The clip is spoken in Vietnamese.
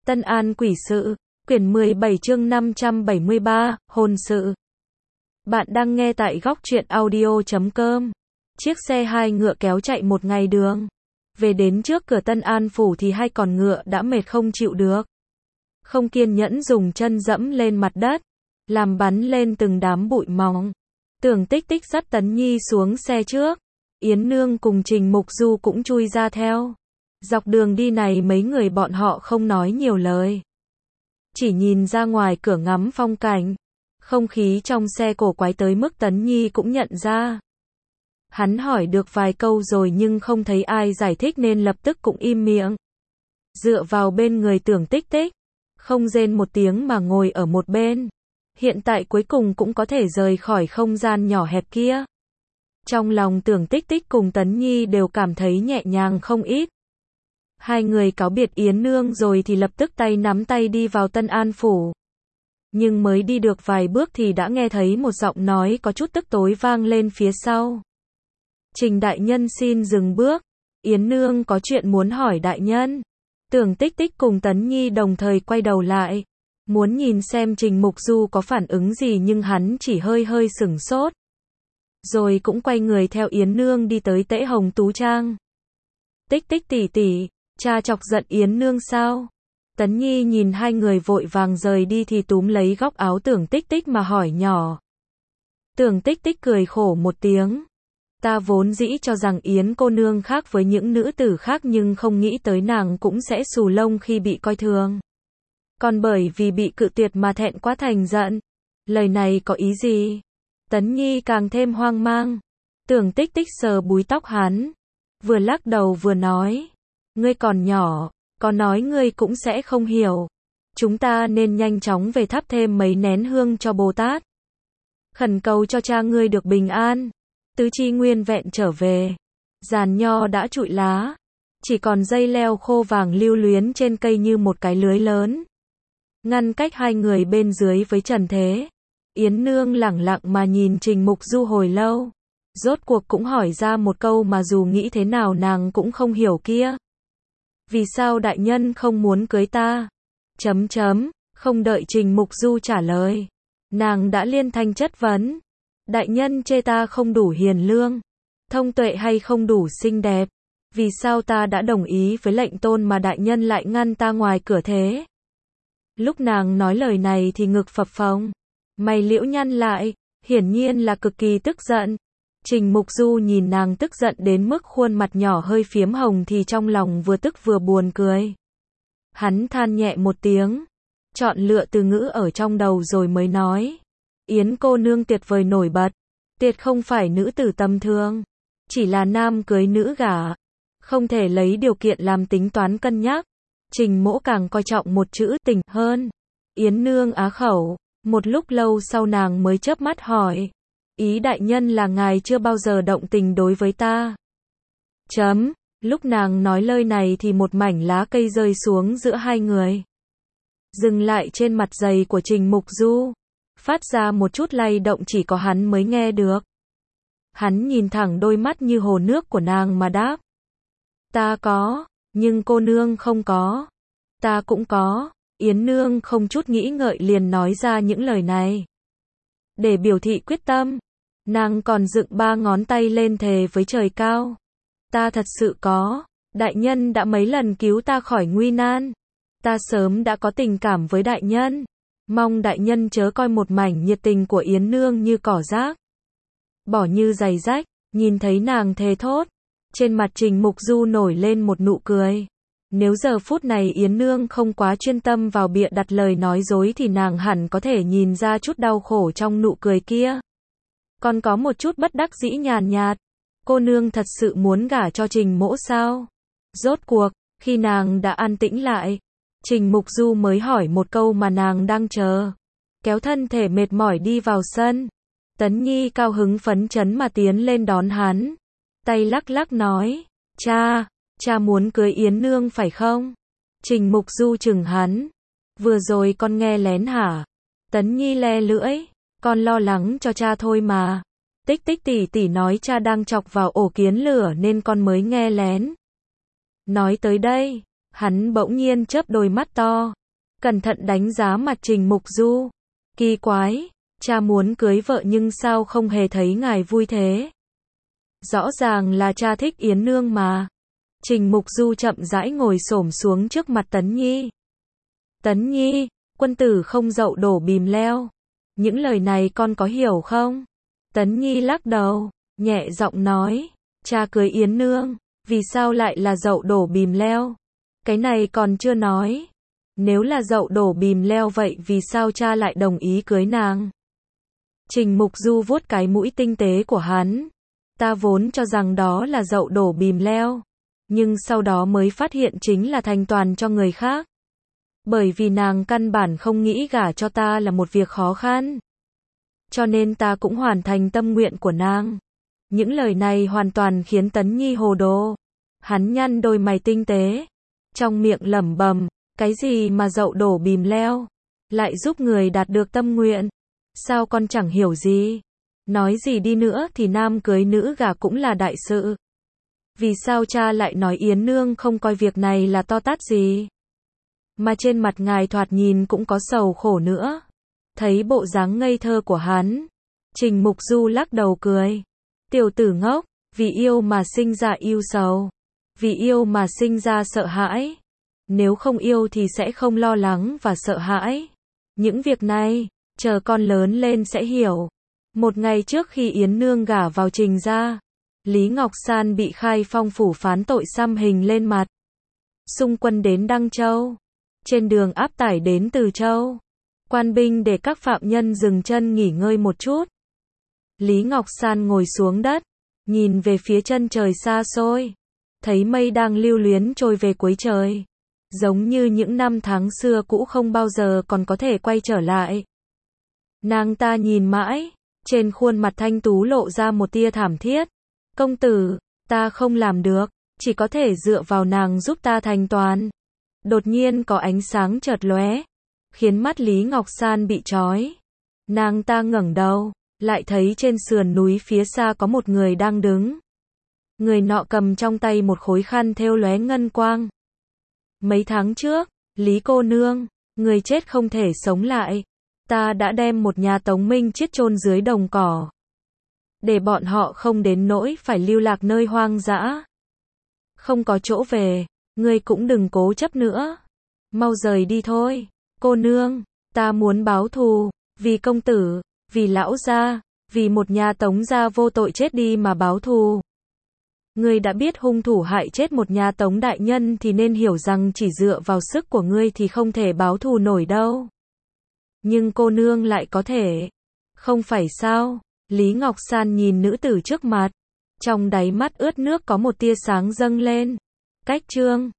Tân An Quỷ Sự, quyển 17 chương 573, hôn sự. Bạn đang nghe tại góc truyện audio.com. Chiếc xe hai ngựa kéo chạy một ngày đường. Về đến trước cửa Tân An Phủ thì hai con ngựa đã mệt không chịu được. Không kiên nhẫn dùng chân dẫm lên mặt đất, làm bắn lên từng đám bụi mỏng. Tưởng Tích Tích dắt Tấn Nhi xuống xe trước. Yến Nương cùng Trình Mục Du cũng chui ra theo. Dọc đường đi này mấy người bọn họ không nói nhiều lời. Chỉ nhìn ra ngoài cửa ngắm phong cảnh. Không khí trong xe cổ quái tới mức Tấn Nhi cũng nhận ra. Hắn hỏi được vài câu rồi nhưng không thấy ai giải thích nên lập tức cũng im miệng. Dựa vào bên người Tưởng Tích Tích. Không rên một tiếng mà ngồi ở một bên. Hiện tại cuối cùng cũng có thể rời khỏi không gian nhỏ hẹp kia. Trong lòng Tưởng Tích Tích cùng Tấn Nhi đều cảm thấy nhẹ nhàng không ít. Hai người cáo biệt Yến Nương rồi thì lập tức tay nắm tay đi vào Tân An Phủ. Nhưng mới đi được vài bước thì đã nghe thấy một giọng nói có chút tức tối vang lên phía sau. Trình đại nhân xin dừng bước. Yến Nương có chuyện muốn hỏi đại nhân. Tưởng Tích Tích cùng Tấn Nhi đồng thời quay đầu lại. Muốn nhìn xem Trình Mục Du có phản ứng gì nhưng hắn chỉ hơi hơi sửng sốt. Rồi cũng quay người theo Yến Nương đi tới Tễ Hồng Tú Trang. Tích Tích tỷ tỷ, cha chọc giận Yến Nương sao? Tấn Nhi nhìn hai người vội vàng rời đi thì túm lấy góc áo Tưởng Tích Tích mà hỏi nhỏ. Tưởng Tích Tích cười khổ một tiếng. Ta vốn dĩ cho rằng Yến cô nương khác với những nữ tử khác nhưng không nghĩ tới nàng cũng sẽ xù lông khi bị coi thường. Còn bởi vì bị cự tuyệt mà thẹn quá thành giận. Lời này có ý gì? Tấn Nhi càng thêm hoang mang. Tưởng Tích Tích sờ búi tóc hắn. Vừa lắc đầu vừa nói. Ngươi còn nhỏ, có nói ngươi cũng sẽ không hiểu. Chúng ta nên nhanh chóng về thắp thêm mấy nén hương cho Bồ Tát. Khẩn cầu cho cha ngươi được bình an. Tứ chi nguyên vẹn trở về. Giàn nho đã trụi lá. Chỉ còn dây leo khô vàng lưu luyến trên cây như một cái lưới lớn. Ngăn cách hai người bên dưới với trần thế. Yến Nương lẳng lặng mà nhìn Trình Mục Du hồi lâu. Rốt cuộc cũng hỏi ra một câu mà dù nghĩ thế nào nàng cũng không hiểu kia. Vì sao đại nhân không muốn cưới ta? Không đợi Trình Mục Du trả lời. Nàng đã liên thanh chất vấn. Đại nhân chê ta không đủ hiền lương, thông tuệ hay không đủ xinh đẹp? Vì sao ta đã đồng ý với lệnh tôn mà đại nhân lại ngăn ta ngoài cửa thế? Lúc nàng nói lời này thì ngực phập phồng. Mày liễu nhăn lại, hiển nhiên là cực kỳ tức giận. Trình Mục Du nhìn nàng tức giận đến mức khuôn mặt nhỏ hơi phiếm hồng thì trong lòng vừa tức vừa buồn cười. Hắn than nhẹ một tiếng, chọn lựa từ ngữ ở trong đầu rồi mới nói. Yến cô nương tuyệt vời nổi bật, tuyệt không phải nữ tử tầm thường, chỉ là nam cưới nữ gả, không thể lấy điều kiện làm tính toán cân nhắc. Trình Mỗ càng coi trọng một chữ tình hơn. Yến Nương á khẩu, một lúc lâu sau nàng mới chớp mắt hỏi. Ý đại nhân là ngài chưa bao giờ động tình đối với ta. Lúc nàng nói lời này thì một mảnh lá cây rơi xuống giữa hai người. Dừng lại trên mặt giày của Trình Mục Du. Phát ra một chút lay động chỉ có hắn mới nghe được. Hắn nhìn thẳng đôi mắt như hồ nước của nàng mà đáp. Ta có, nhưng cô nương không có. Ta cũng có. Yến Nương không chút nghĩ ngợi liền nói ra những lời này. Để biểu thị quyết tâm, nàng còn dựng ba ngón tay lên thề với trời cao. Ta thật sự có. Đại nhân đã mấy lần cứu ta khỏi nguy nan. Ta sớm đã có tình cảm với đại nhân. Mong đại nhân chớ coi một mảnh nhiệt tình của Yến Nương như cỏ rác. Bỏ như giày rách, nhìn thấy nàng thề thốt. Trên mặt Trình Mục Du nổi lên một nụ cười. Nếu giờ phút này Yến Nương không quá chuyên tâm vào bịa đặt lời nói dối thì nàng hẳn có thể nhìn ra chút đau khổ trong nụ cười kia. Còn có một chút bất đắc dĩ nhàn nhạt. Cô nương thật sự muốn gả cho Trình Mỗ sao? Rốt cuộc, khi nàng đã an tĩnh lại, Trình Mục Du mới hỏi một câu mà nàng đang chờ. Kéo thân thể mệt mỏi đi vào sân. Tấn Nhi cao hứng phấn chấn mà tiến lên đón hắn. Tay lắc lắc nói. Cha muốn cưới Yến Nương phải không? Trình Mục Du chừng hắn. Vừa rồi con nghe lén hả? Tấn Nhi le lưỡi. Con lo lắng cho cha thôi mà. Tích Tích tỷ tỷ nói cha đang chọc vào ổ kiến lửa nên con mới nghe lén. Nói tới đây, Hắn bỗng nhiên chớp đôi mắt to, cẩn thận đánh giá mặt Trình Mục Du. Kỳ quái, cha muốn cưới vợ nhưng sao không hề thấy ngài vui thế? Rõ ràng là cha thích Yến Nương mà. Trình Mục Du chậm rãi ngồi xổm xuống trước mặt Tấn Nhi. Tấn Nhi, quân tử không dậu đổ bìm leo. Những lời này con có hiểu không? Tấn Nhi lắc đầu, nhẹ giọng nói, cha cưới Yến Nương, vì sao lại là dậu đổ bìm leo? Cái này còn chưa nói. Nếu là dậu đổ bìm leo vậy vì sao cha lại đồng ý cưới nàng? Trình Mục Du vuốt cái mũi tinh tế của hắn. Ta vốn cho rằng đó là dậu đổ bìm leo, nhưng sau đó mới phát hiện chính là thành toàn cho người khác. Bởi vì nàng căn bản không nghĩ gả cho ta là một việc khó khăn. Cho nên ta cũng hoàn thành tâm nguyện của nàng. Những lời này hoàn toàn khiến Tấn Nhi hồ đồ. Hắn nhăn đôi mày tinh tế, trong miệng lẩm bẩm, cái gì mà dậu đổ bìm leo, lại giúp người đạt được tâm nguyện? Sao con chẳng hiểu gì? Nói gì đi nữa thì nam cưới nữ gả cũng là đại sự. Vì sao cha lại nói Yến Nương không coi việc này là to tát gì? Mà trên mặt ngài thoạt nhìn cũng có sầu khổ nữa. Thấy bộ dáng ngây thơ của hắn, Trình Mục Du lắc đầu cười. Tiểu tử ngốc, vì yêu mà sinh ra yêu sầu, vì yêu mà sinh ra sợ hãi. Nếu không yêu thì sẽ không lo lắng và sợ hãi. Những việc này, chờ con lớn lên sẽ hiểu. Một ngày trước khi Yến Nương gả vào Trình gia, Lý Ngọc San bị Khai Phong phủ phán tội xăm hình lên mặt. Xung quân đến Đăng Châu. Trên đường áp tải đến Từ Châu. Quan binh để các phạm nhân dừng chân nghỉ ngơi một chút. Lý Ngọc San ngồi xuống đất, nhìn về phía chân trời xa xôi. Thấy mây đang lưu luyến trôi về cuối trời. Giống như những năm tháng xưa cũ không bao giờ còn có thể quay trở lại. Nàng ta nhìn mãi, trên khuôn mặt thanh tú lộ ra một tia thảm thiết. Công tử, ta không làm được, chỉ có thể dựa vào nàng giúp ta thành toàn. Đột nhiên có ánh sáng chợt lóe, khiến mắt Lý Ngọc San bị chói. Nàng ta ngẩng đầu, lại thấy trên sườn núi phía xa có một người đang đứng. Người nọ cầm trong tay một khối khăn thêu lóe ngân quang. Mấy tháng trước, Lý cô nương, người chết không thể sống lại. Ta đã đem một nhà Tống Minh chiết chôn dưới đồng cỏ, để bọn họ không đến nỗi phải lưu lạc nơi hoang dã. Không có chỗ về, ngươi cũng đừng cố chấp nữa. Mau rời đi thôi. Cô nương, ta muốn báo thù, vì công tử, vì lão gia, vì một nhà Tống gia vô tội chết đi mà báo thù. Ngươi đã biết hung thủ hại chết một nhà Tống đại nhân thì nên hiểu rằng chỉ dựa vào sức của ngươi thì không thể báo thù nổi đâu. Nhưng cô nương lại có thể. Không phải sao? Lý Ngọc San nhìn nữ tử trước mặt. Trong đáy mắt ướt nước có một tia sáng dâng lên. Cách chương